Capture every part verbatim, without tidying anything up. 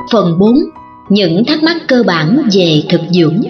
Phần bốn. Những thắc mắc cơ bản về thực dưỡng.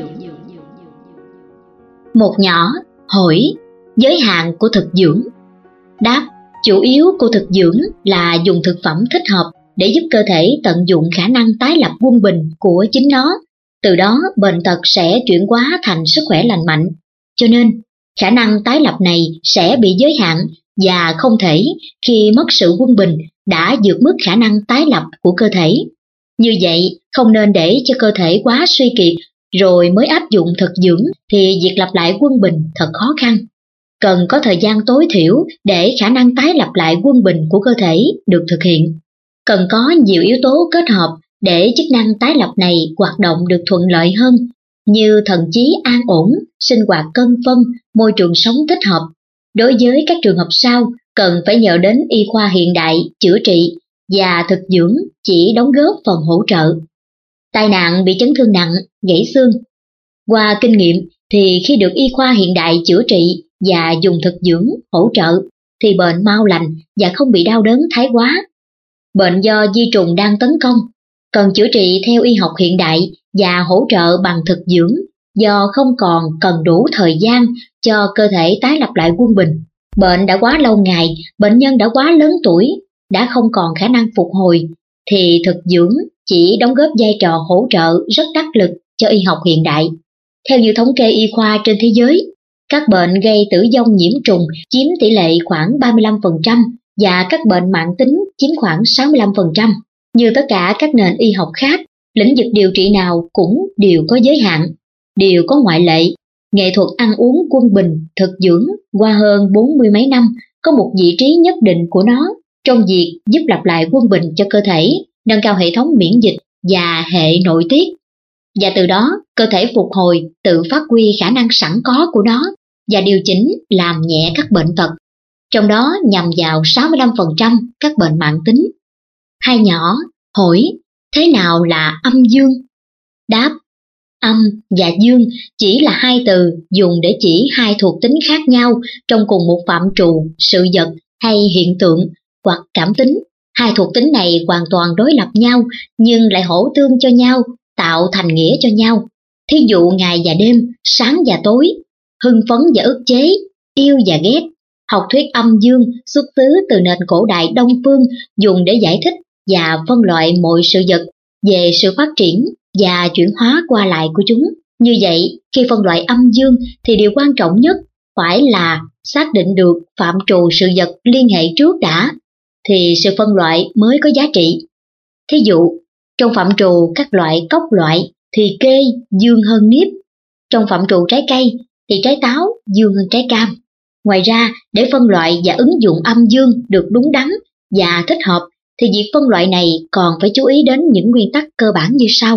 Một nhỏ hỏi giới hạn của thực dưỡng. Đáp: chủ yếu của thực dưỡng là dùng thực phẩm thích hợp để giúp cơ thể tận dụng khả năng tái lập quân bình của chính nó, từ đó bệnh tật sẽ chuyển hóa thành sức khỏe lành mạnh. Cho nên, khả năng tái lập này sẽ bị giới hạn và không thể khi mất sự quân bình đã vượt mức khả năng tái lập của cơ thể. Như vậy, không nên để cho cơ thể quá suy kiệt rồi mới áp dụng thực dưỡng thì việc lặp lại quân bình thật khó khăn. Cần có thời gian tối thiểu để khả năng tái lập lại quân bình của cơ thể được thực hiện. Cần có nhiều yếu tố kết hợp để chức năng tái lập này hoạt động được thuận lợi hơn, như thần trí an ổn, sinh hoạt cân phân, môi trường sống thích hợp. Đối với các trường hợp sau, cần phải nhờ đến y khoa hiện đại chữa trị và thực dưỡng chỉ đóng góp phần hỗ trợ. Tai nạn bị chấn thương nặng, gãy xương. Qua kinh nghiệm thì khi được y khoa hiện đại chữa trị và dùng thực dưỡng hỗ trợ thì bệnh mau lành và không bị đau đớn thái quá. Bệnh do vi trùng đang tấn công, cần chữa trị theo y học hiện đại và hỗ trợ bằng thực dưỡng do không còn cần đủ thời gian cho cơ thể tái lập lại quân bình. Bệnh đã quá lâu ngày, bệnh nhân đã quá lớn tuổi, đã không còn khả năng phục hồi, thì thực dưỡng chỉ đóng góp vai trò hỗ trợ rất đắc lực cho y học hiện đại. Theo như thống kê y khoa trên thế giới, các bệnh gây tử vong nhiễm trùng chiếm tỷ lệ khoảng ba mươi lăm phần trăm và các bệnh mãn tính chiếm khoảng sáu mươi lăm phần trăm. Như tất cả các nền y học khác, lĩnh vực điều trị nào cũng đều có giới hạn, đều có ngoại lệ. Nghệ thuật ăn uống quân bình, thực dưỡng qua hơn bốn mươi mấy năm có một vị trí nhất định của nó trong việc giúp lặp lại quân bình cho cơ thể, nâng cao hệ thống miễn dịch và hệ nội tiết. Và từ đó, cơ thể phục hồi, tự phát huy khả năng sẵn có của nó và điều chỉnh làm nhẹ các bệnh tật, trong đó nhằm vào sáu mươi lăm phần trăm các bệnh mãn tính. Hai nhỏ hỏi thế nào là âm dương? Đáp: âm và dương chỉ là hai từ dùng để chỉ hai thuộc tính khác nhau trong cùng một phạm trù, sự vật hay hiện tượng hoặc cảm tính. Hai thuộc tính này hoàn toàn đối lập nhau nhưng lại hỗ tương cho nhau, tạo thành nghĩa cho nhau. Thí dụ ngày và đêm, sáng và tối, hưng phấn và ức chế, yêu và ghét. Học thuyết âm dương xuất xứ từ nền cổ đại Đông phương, dùng để giải thích và phân loại mọi sự vật về sự phát triển và chuyển hóa qua lại của chúng. Như vậy, khi phân loại âm dương thì điều quan trọng nhất phải là xác định được phạm trù sự vật liên hệ trước đã, thì sự phân loại mới có giá trị. Thí dụ, trong phạm trù các loại cốc loại thì kê dương hơn niếp. Trong phạm trù trái cây thì trái táo dương hơn trái cam. Ngoài ra, để phân loại và ứng dụng âm dương được đúng đắn và thích hợp thì việc phân loại này còn phải chú ý đến những nguyên tắc cơ bản như sau.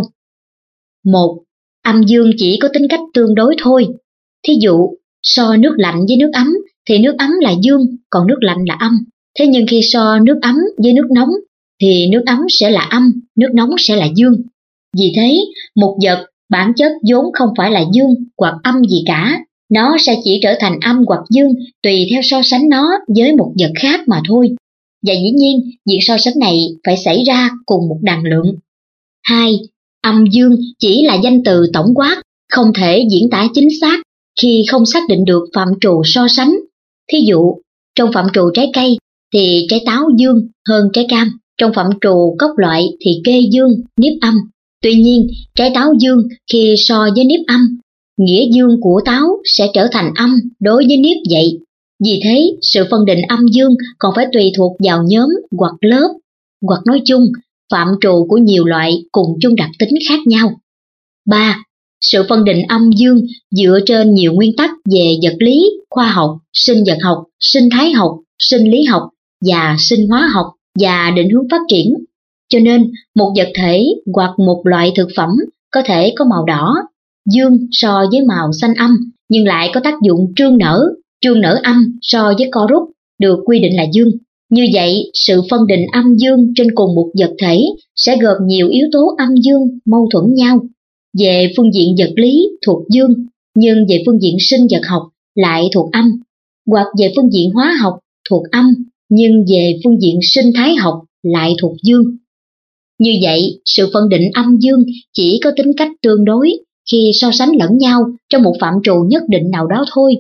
Một. Âm dương chỉ có tính cách tương đối thôi. Thí dụ, so nước lạnh với nước ấm thì nước ấm là dương, còn nước lạnh là âm. Thế nhưng khi so nước ấm với nước nóng thì nước ấm sẽ là âm, nước nóng sẽ là dương. Vì thế, một vật bản chất vốn không phải là dương hoặc âm gì cả, nó sẽ chỉ trở thành âm hoặc dương tùy theo so sánh nó với một vật khác mà thôi. Và dĩ nhiên, việc so sánh này phải xảy ra cùng một đẳng lượng. Hai. Âm dương chỉ là danh từ tổng quát, không thể diễn tả chính xác khi không xác định được phạm trù so sánh. Thí dụ, trong phạm trù trái cây thì trái táo dương hơn trái cam, trong phạm trù cốc loại thì kê dương, niếp âm. Tuy nhiên, trái táo dương khi so với niếp âm, nghĩa dương của táo sẽ trở thành âm đối với niếp vậy. Vì thế, sự phân định âm dương còn phải tùy thuộc vào nhóm hoặc lớp, hoặc nói chung, phạm trù của nhiều loại cùng chung đặc tính khác nhau. Ba. Sự phân định âm dương dựa trên nhiều nguyên tắc về vật lý, khoa học, sinh vật học, sinh thái học, sinh lý học và sinh hóa học và định hướng phát triển. Cho nên, một vật thể hoặc một loại thực phẩm có thể có màu đỏ, dương so với màu xanh âm, nhưng lại có tác dụng trương nở, trương nở âm so với co rút, được quy định là dương. Như vậy, sự phân định âm dương trên cùng một vật thể sẽ gồm nhiều yếu tố âm dương mâu thuẫn nhau. Về phương diện vật lý thuộc dương, nhưng về phương diện sinh vật học lại thuộc âm, hoặc về phương diện hóa học thuộc âm, nhưng về phương diện sinh thái học lại thuộc dương. Như vậy, sự phân định âm dương chỉ có tính cách tương đối khi so sánh lẫn nhau trong một phạm trù nhất định nào đó thôi.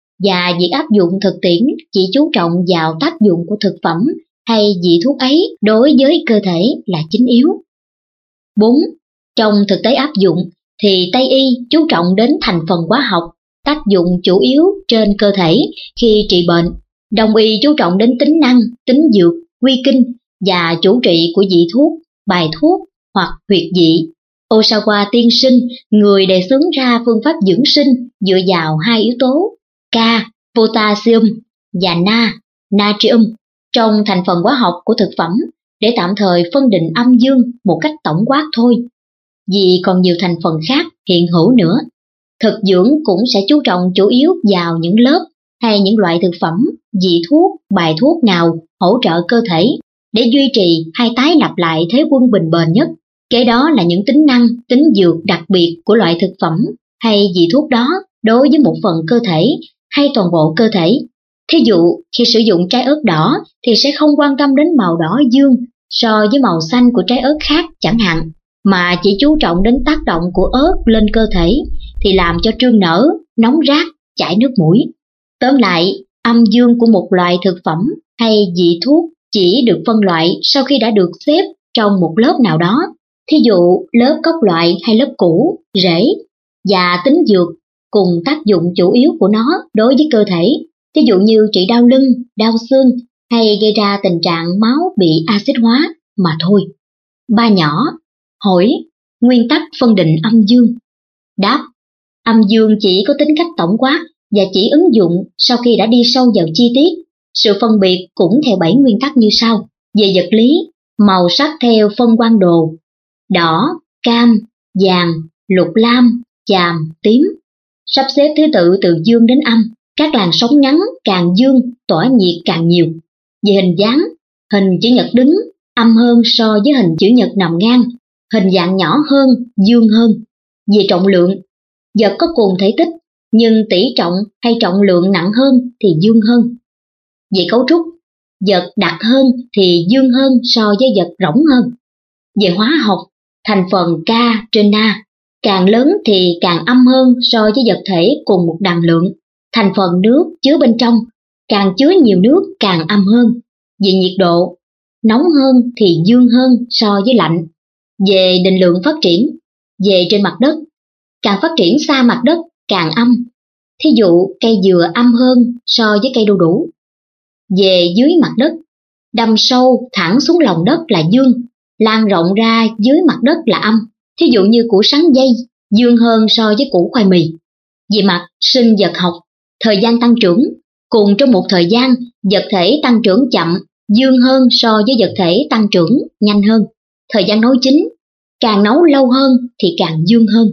Và việc áp dụng thực tiễn chỉ chú trọng vào tác dụng của thực phẩm hay vị thuốc ấy đối với cơ thể là chính yếu. bốn. Trong thực tế áp dụng thì Tây y chú trọng đến thành phần hóa học, tác dụng chủ yếu trên cơ thể khi trị bệnh. Đông y chú trọng đến tính năng, tính dược, quy kinh và chủ trị của vị thuốc, bài thuốc hoặc huyệt vị. Osawa tiên sinh, người đề xướng ra phương pháp dưỡng sinh dựa vào hai yếu tố K, potassium và Na, natrium trong thành phần hóa học của thực phẩm để tạm thời phân định âm dương một cách tổng quát thôi. Vì còn nhiều thành phần khác hiện hữu nữa, thực dưỡng cũng sẽ chú trọng chủ yếu vào những lớp hay những loại thực phẩm, vị thuốc, bài thuốc nào hỗ trợ cơ thể để duy trì hay tái lập lại thế quân bình bền nhất. Kế đó là những tính năng, tính dược đặc biệt của loại thực phẩm hay vị thuốc đó đối với một phần cơ thể hay toàn bộ cơ thể. Thí dụ, khi sử dụng trái ớt đỏ thì sẽ không quan tâm đến màu đỏ dương so với màu xanh của trái ớt khác chẳng hạn, mà chỉ chú trọng đến tác động của ớt lên cơ thể thì làm cho trương nở, nóng rát, chảy nước mũi. Tóm lại, âm dương của một loại thực phẩm hay vị thuốc chỉ được phân loại sau khi đã được xếp trong một lớp nào đó. Thí dụ, lớp cốc loại hay lớp củ, rễ và tính dược cùng tác dụng chủ yếu của nó đối với cơ thể. Thí dụ như trị đau lưng, đau xương hay gây ra tình trạng máu bị axit hóa mà thôi. Ba nhỏ. Hỏi, nguyên tắc phân định âm dương. Đáp, âm dương chỉ có tính cách tổng quát và chỉ ứng dụng sau khi đã đi sâu vào chi tiết. Sự phân biệt cũng theo bảy nguyên tắc như sau. Về vật lý, màu sắc theo phân quang đồ: đỏ, cam, vàng, lục lam, chàm, tím. Sắp xếp thứ tự từ dương đến âm, các làn sóng ngắn càng dương, tỏa nhiệt càng nhiều. Về hình dáng, hình chữ nhật đứng âm hơn so với hình chữ nhật nằm ngang, hình dạng nhỏ hơn, dương hơn. Về trọng lượng, vật có cùng thể tích nhưng tỷ trọng hay trọng lượng nặng hơn thì dương hơn. Về cấu trúc, vật đặc hơn thì dương hơn so với vật rỗng hơn. Về hóa học, thành phần K trên Na càng lớn thì càng âm hơn so với vật thể cùng một đẳng lượng. Thành phần nước chứa bên trong càng chứa nhiều nước càng âm hơn. Về nhiệt độ, nóng hơn thì dương hơn so với lạnh. Về định lượng phát triển, về trên mặt đất, càng phát triển xa mặt đất càng âm. Thí dụ cây dừa âm hơn so với cây đu đủ. Về dưới mặt đất, đâm sâu thẳng xuống lòng đất là dương, lan rộng ra dưới mặt đất là âm. Thí dụ như củ sắn dây dương hơn so với củ khoai mì. Về mặt sinh vật học, thời gian tăng trưởng, cùng trong một thời gian, vật thể tăng trưởng chậm dương hơn so với vật thể tăng trưởng nhanh hơn. Thời gian nấu chín, càng nấu lâu hơn thì càng dương hơn.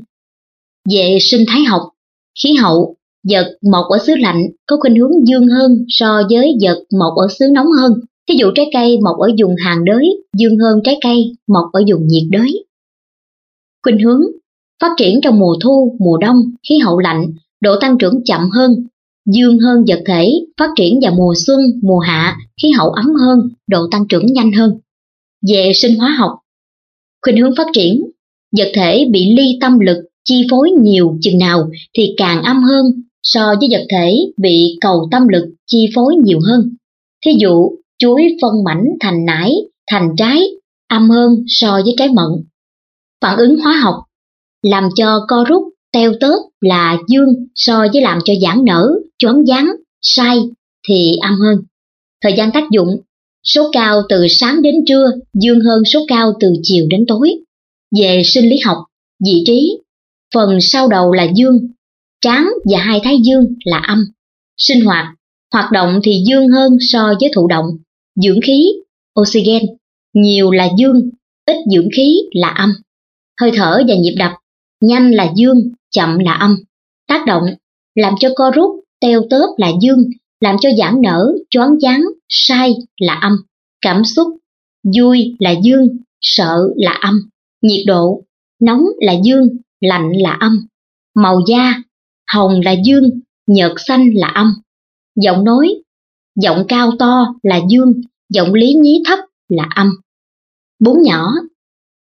Về sinh thái học, khí hậu, vật mọc ở xứ lạnh có khuynh hướng dương hơn so với vật mọc ở xứ nóng hơn. Thí dụ trái cây mọc ở vùng hàn đới dương hơn trái cây mọc ở vùng nhiệt đới. Khuynh hướng phát triển trong mùa thu, mùa đông, khí hậu lạnh, độ tăng trưởng chậm hơn, dương hơn vật thể phát triển vào mùa xuân, mùa hạ, khí hậu ấm hơn, độ tăng trưởng nhanh hơn. Về sinh hóa học, khuynh hướng phát triển, vật thể bị ly tâm lực chi phối nhiều chừng nào thì càng âm hơn so với vật thể bị cầu tâm lực chi phối nhiều hơn. Thí dụ, chuối phân mảnh thành nải, thành trái, âm hơn so với trái mận. Phản ứng hóa học, làm cho co rút, teo tóp là dương so với làm cho giãn nở, choáng váng, sai thì âm hơn. Thời gian tác dụng, số cao từ sáng đến trưa dương hơn số cao từ chiều đến tối. Về sinh lý học, vị trí, phần sau đầu là dương, trán và hai thái dương là âm. Sinh hoạt, hoạt động thì dương hơn so với thụ động. Dưỡng khí, oxygen, nhiều là dương, ít dưỡng khí là âm. Hơi thở và nhịp đập, nhanh là dương, chậm là âm. Tác động, làm cho co rút, teo tóp là dương, làm cho giãn nở, choáng váng, sai là âm. Cảm xúc, vui là dương, sợ là âm. Nhiệt độ, nóng là dương, lạnh là âm. Màu da, hồng là dương, nhợt xanh là âm. Giọng nói, giọng cao to là dương, giọng lý nhí thấp là âm. Bốn nhỏ,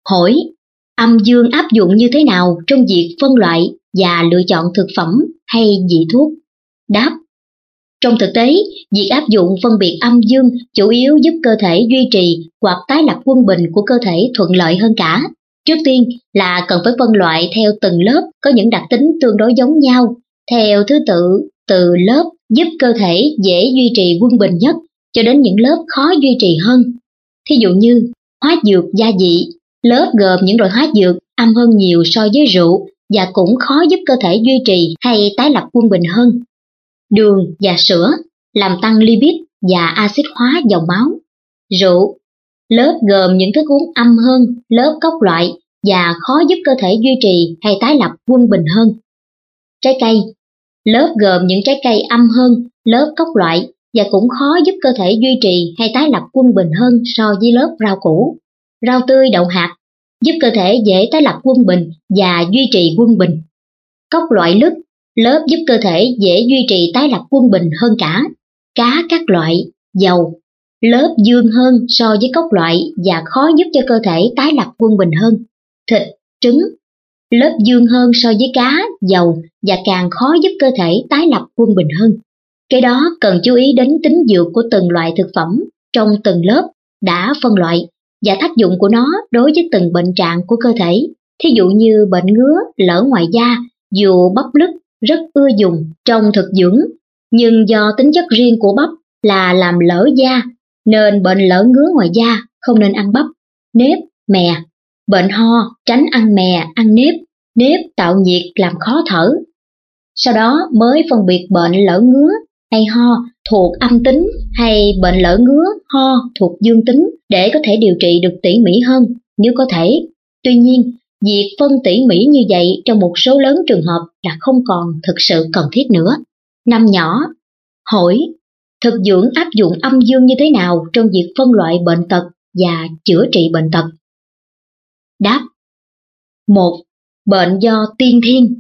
Hỏi, âm dương áp dụng như thế nào trong việc phân loại và lựa chọn thực phẩm hay vị thuốc? Đáp, trong thực tế, việc áp dụng phân biệt âm dương chủ yếu giúp cơ thể duy trì hoặc tái lập quân bình của cơ thể thuận lợi hơn cả. Trước tiên là cần phải phân loại theo từng lớp có những đặc tính tương đối giống nhau, theo thứ tự từ lớp giúp cơ thể dễ duy trì quân bình nhất cho đến những lớp khó duy trì hơn. Thí dụ như hóa dược gia vị, lớp gồm những loại hóa dược âm hơn nhiều so với rượu và cũng khó giúp cơ thể duy trì hay tái lập quân bình hơn. Đường và sữa làm tăng lipid và axit hóa dòng máu. Rượu, lớp gồm những thức uống âm hơn lớp cốc loại và khó giúp cơ thể duy trì hay tái lập quân bình hơn. Trái cây, lớp gồm những trái cây âm hơn lớp cốc loại và cũng khó giúp cơ thể duy trì hay tái lập quân bình hơn so với lớp rau củ. Rau tươi đậu hạt giúp cơ thể dễ tái lập quân bình và duy trì quân bình. Cốc loại lứt, lớp giúp cơ thể dễ duy trì tái lập quân bình hơn cả. Cá các loại, dầu, lớp dương hơn so với cốc loại và khó giúp cho cơ thể tái lập quân bình hơn. Thịt, trứng, lớp dương hơn so với cá, dầu và càng khó giúp cơ thể tái lập quân bình hơn. Cái đó cần chú ý đến tính dược của từng loại thực phẩm trong từng lớp đã phân loại và tác dụng của nó đối với từng bệnh trạng của cơ thể. Thí dụ như bệnh ngứa, lở ngoài da, dù bắp lứt rất ưa dùng trong thực dưỡng, nhưng do tính chất riêng của bắp là làm lở da, nên bệnh lở ngứa ngoài da không nên ăn bắp. Nếp, mè, bệnh ho, tránh ăn mè, ăn nếp, nếp tạo nhiệt làm khó thở. Sau đó mới phân biệt bệnh lở ngứa hay ho thuộc âm tính hay bệnh lở ngứa, ho thuộc dương tính để có thể điều trị được tỉ mỉ hơn nếu có thể. Tuy nhiên, việc phân tỉ mỉ như vậy trong một số lớn trường hợp là không còn thực sự cần thiết nữa. Năm nhỏ, hỏi, thực dưỡng áp dụng âm dương như thế nào trong việc phân loại bệnh tật và chữa trị bệnh tật? Đáp, một. Bệnh do tiên thiên,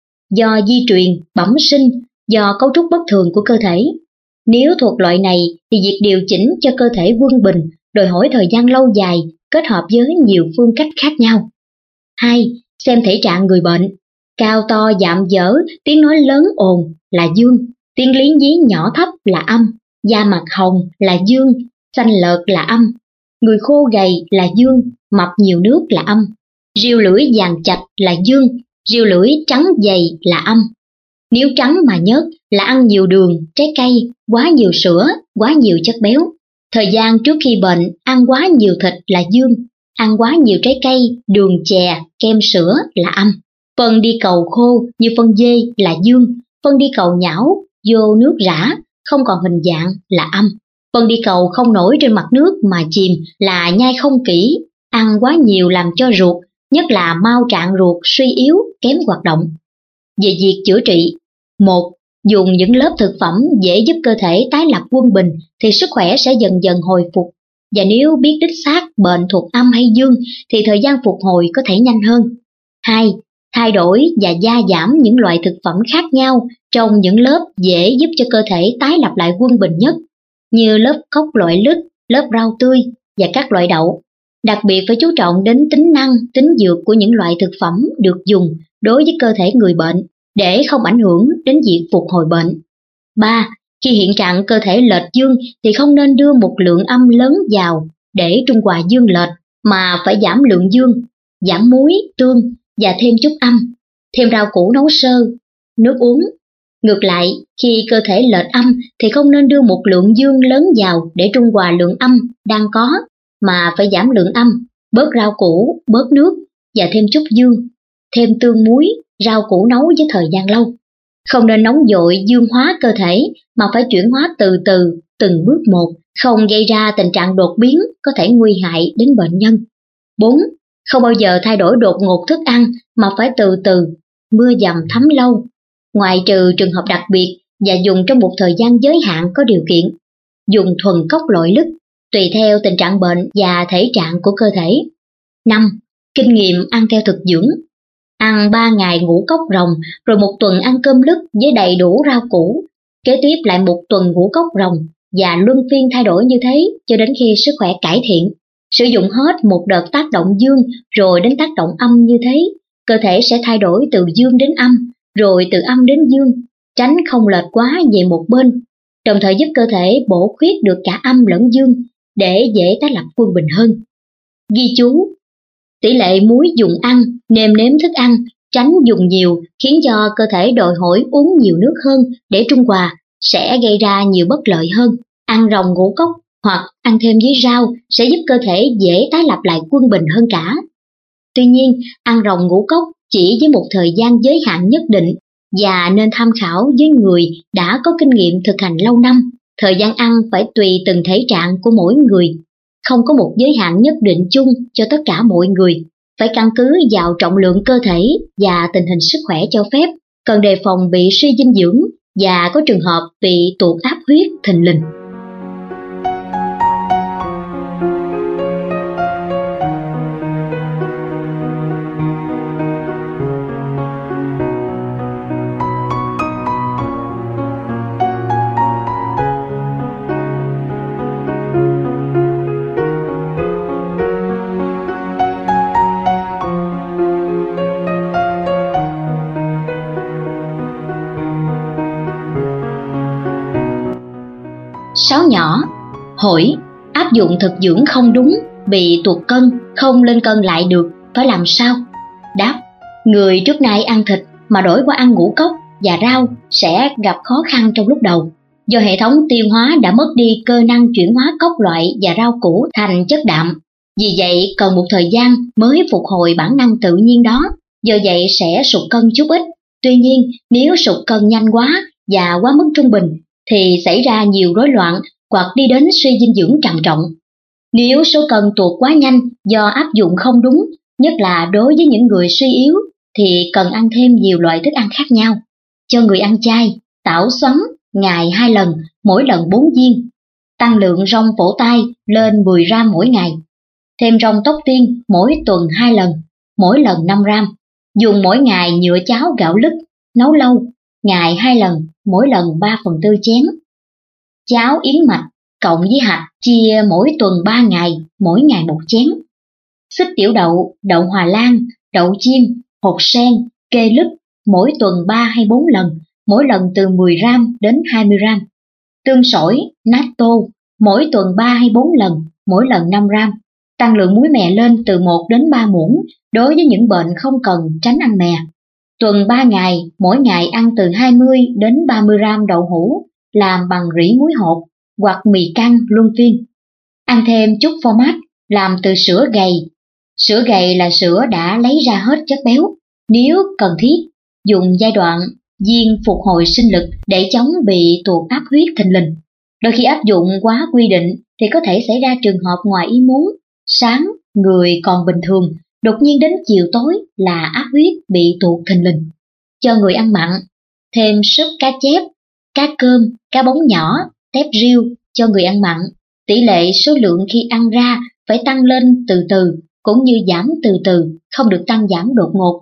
do di truyền, bẩm sinh, do cấu trúc bất thường của cơ thể. Nếu thuộc loại này thì việc điều chỉnh cho cơ thể quân bình đòi hỏi thời gian lâu dài kết hợp với nhiều phương cách khác nhau. Hai. Xem thể trạng người bệnh. Cao to dạm dở, tiếng nói lớn ồn là dương, tiếng liến dí nhỏ thấp là âm, da mặt hồng là dương, xanh lợt là âm, người khô gầy là dương, mập nhiều nước là âm, riêu lưỡi vàng chạch là dương, riêu lưỡi trắng dày là âm. Nếu trắng mà nhớt là ăn nhiều đường, trái cây, quá nhiều sữa, quá nhiều chất béo. Thời gian trước khi bệnh ăn quá nhiều thịt là dương, ăn quá nhiều trái cây, đường chè, kem sữa là âm. Phân đi cầu khô như phân dê là dương, phân đi cầu nhão, vô nước rã, không còn hình dạng là âm. Phân đi cầu không nổi trên mặt nước mà chìm là nhai không kỹ, ăn quá nhiều làm cho ruột, nhất là mao trạng ruột suy yếu, kém hoạt động. Về việc chữa trị, một. Dùng những lớp thực phẩm dễ giúp cơ thể tái lập quân bình thì sức khỏe sẽ dần dần hồi phục. Và nếu biết đích xác bệnh thuộc âm hay dương thì thời gian phục hồi có thể nhanh hơn. Hai. Thay đổi và gia giảm những loại thực phẩm khác nhau trong những lớp dễ giúp cho cơ thể tái lập lại quân bình nhất, như lớp cốc loại lứt, lớp rau tươi và các loại đậu. Đặc biệt phải chú trọng đến tính năng, tính dược của những loại thực phẩm được dùng đối với cơ thể người bệnh để không ảnh hưởng đến việc phục hồi bệnh. Ba. Khi hiện trạng cơ thể lệch dương thì không nên đưa một lượng âm lớn vào để trung hòa dương lệch, mà phải giảm lượng dương, giảm muối, tương và thêm chút âm, thêm rau củ nấu sơ, nước uống. Ngược lại, khi cơ thể lệch âm thì không nên đưa một lượng dương lớn vào để trung hòa lượng âm đang có, mà phải giảm lượng âm, bớt rau củ, bớt nước và thêm chút dương, thêm tương muối, rau củ nấu với thời gian lâu. Không nên nóng vội dương hóa cơ thể mà phải chuyển hóa từ từ, từng bước một, không gây ra tình trạng đột biến có thể nguy hại đến bệnh nhân. Bốn. Không bao giờ thay đổi đột ngột thức ăn mà phải từ từ, mưa dầm thấm lâu, ngoại trừ trường hợp đặc biệt và dùng trong một thời gian giới hạn có điều kiện. Dùng thuần cốc loại lứt, tùy theo tình trạng bệnh và thể trạng của cơ thể. Năm. Kinh nghiệm ăn theo thực dưỡng. Ăn ba ngày ngũ cốc rồng, rồi một tuần ăn cơm lứt với đầy đủ rau củ. Kế tiếp lại một tuần ngũ cốc rồng và luân phiên thay đổi như thế cho đến khi sức khỏe cải thiện. Sử dụng hết một đợt tác động dương rồi đến tác động âm như thế, cơ thể sẽ thay đổi từ dương đến âm, rồi từ âm đến dương, tránh không lệch quá về một bên, đồng thời giúp cơ thể bổ khuyết được cả âm lẫn dương để dễ tái lập quân bình hơn. Ghi chú: tỷ lệ muối dùng ăn, nêm nếm thức ăn, tránh dùng nhiều khiến cho cơ thể đòi hỏi uống nhiều nước hơn để trung hòa, sẽ gây ra nhiều bất lợi hơn. Ăn rồng ngũ cốc hoặc ăn thêm với rau sẽ giúp cơ thể dễ tái lập lại quân bình hơn cả. Tuy nhiên, ăn rồng ngũ cốc chỉ với một thời gian giới hạn nhất định và nên tham khảo với người đã có kinh nghiệm thực hành lâu năm. Thời gian ăn phải tùy từng thể trạng của mỗi người, không có một giới hạn nhất định chung cho tất cả mọi người, phải căn cứ vào trọng lượng cơ thể và tình hình sức khỏe cho phép, cần đề phòng bị suy dinh dưỡng và có trường hợp bị tụt áp huyết thình lình. Sáu nhỏ, hỏi: áp dụng thực dưỡng không đúng, bị tụt cân, không lên cân lại được, phải làm sao? Đáp: người trước nay ăn thịt mà đổi qua ăn ngũ cốc và rau sẽ gặp khó khăn trong lúc đầu, do hệ thống tiêu hóa đã mất đi cơ năng chuyển hóa cốc loại và rau củ thành chất đạm. Vì vậy cần một thời gian mới phục hồi bản năng tự nhiên đó, do vậy sẽ sụt cân chút ít. Tuy nhiên, nếu sụt cân nhanh quá và quá mức trung bình thì xảy ra nhiều rối loạn hoặc đi đến suy dinh dưỡng trầm trọng. Nếu số cân tụt quá nhanh do áp dụng không đúng, nhất là đối với những người suy yếu, thì cần ăn thêm nhiều loại thức ăn khác nhau. Cho người ăn chay, tảo xoắn ngày hai lần, mỗi lần bốn viên. Tăng lượng rong phổ tai lên mười gram mỗi ngày. Thêm rong tóc tiên mỗi tuần hai lần, mỗi lần năm gram. Dùng mỗi ngày nhựa cháo gạo lứt, nấu lâu, ngày hai lần, mỗi lần ba phần tư chén. Cháo yến mạch cộng với hạt chia mỗi tuần ba ngày, mỗi ngày một chén. Xích tiểu đậu, đậu Hòa Lan, đậu chiêm, hột sen, kê lứt mỗi tuần ba hay bốn lần, mỗi lần từ mười gram đến hai mươi gram. Tương sỏi, natto mỗi tuần ba hay bốn lần, mỗi lần năm gram. Tăng lượng muối mè lên từ một đến ba muỗng đối với những bệnh không cần tránh ăn mè. Tuần ba ngày, mỗi ngày ăn từ hai mươi đến ba mươi gram đậu hũ làm bằng rỉ muối hột hoặc mì căng luân phiên. Ăn thêm chút phô mát làm từ sữa gầy. Sữa gầy là sữa đã lấy ra hết chất béo. Nếu cần thiết, dùng giai đoạn viên phục hồi sinh lực để chống bị tụt áp huyết thình lình. Đôi khi áp dụng quá quy định thì có thể xảy ra trường hợp ngoài ý muốn. Sáng người còn bình thường, đột nhiên đến chiều tối là áp huyết bị tụt thình lình. Cho người ăn mặn, thêm súp cá chép, cá cơm, cá bóng nhỏ, tép riêu cho người ăn mặn. Tỷ lệ số lượng khi ăn ra phải tăng lên từ từ, cũng như giảm từ từ, không được tăng giảm đột ngột.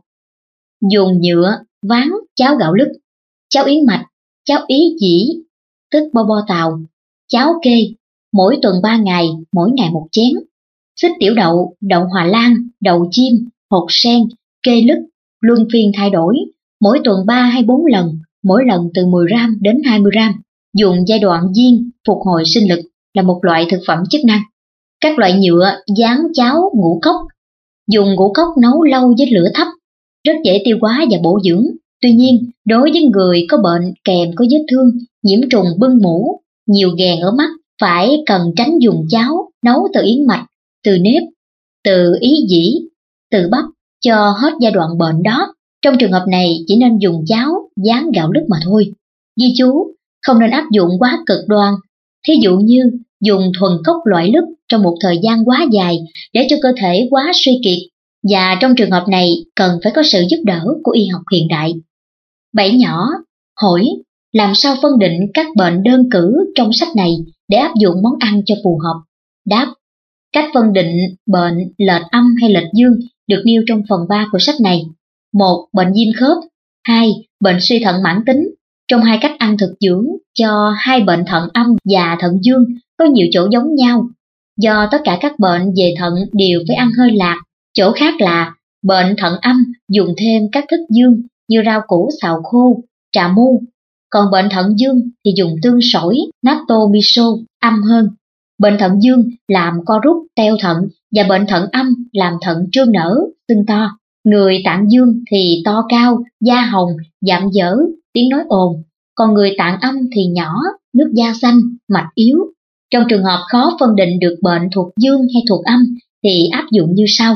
Dùng nhựa, ván, cháo gạo lứt, cháo yến mạch, cháo ý dĩ, tức bo bo tàu, cháo kê, mỗi tuần ba ngày, mỗi ngày một chén. Xích tiểu đậu, đậu Hòa Lan, đậu chiêm, hột sen, kê lứt, luân phiên thay đổi, mỗi tuần ba hay bốn lần, mỗi lần từ mười gram đến hai mươi gram. Dùng giai đoạn viên phục hồi sinh lực là một loại thực phẩm chức năng. Các loại nhựa dán cháo ngũ cốc. Dùng ngũ cốc nấu lâu với lửa thấp, rất dễ tiêu hóa và bổ dưỡng. Tuy nhiên, đối với người có bệnh kèm có vết thương, nhiễm trùng bưng mủ, nhiều ghèn ở mắt, phải cần tránh dùng cháo nấu từ yến mạch, từ nếp, từ ý dĩ, từ bắp cho hết giai đoạn bệnh đó. Trong trường hợp này chỉ nên dùng cháo dán gạo lứt mà thôi. Ghi chú: không nên áp dụng quá cực đoan. Thí dụ như dùng thuần cốc loại lứt trong một thời gian quá dài để cho cơ thể quá suy kiệt, và trong trường hợp này cần phải có sự giúp đỡ của y học hiện đại. Bảy nhỏ, hỏi: làm sao phân định các bệnh đơn cử trong sách này để áp dụng món ăn cho phù hợp? Đáp: cách phân định bệnh lệch âm hay lệch dương được nêu trong phần ba của sách này. Một. Bệnh viêm khớp. Hai. Bệnh suy thận mãn tính. Trong hai cách ăn thực dưỡng cho hai bệnh thận âm và thận dương có nhiều chỗ giống nhau. do tất cả các bệnh về thận đều phải ăn hơi lạc. Chỗ khác là bệnh thận âm dùng thêm các thức dương như rau củ xào khô, trà mu. Còn bệnh thận dương thì dùng tương sỏi, natto miso, âm hơn. Bệnh thận dương làm co rút, teo thận, và bệnh thận âm làm thận trương nở, sưng to. Người tạng dương thì to cao, da hồng, dạm dở, tiếng nói ồn. Còn người tạng âm thì nhỏ, nước da xanh, mạch yếu. Trong trường hợp khó phân định được bệnh thuộc dương hay thuộc âm thì áp dụng như sau.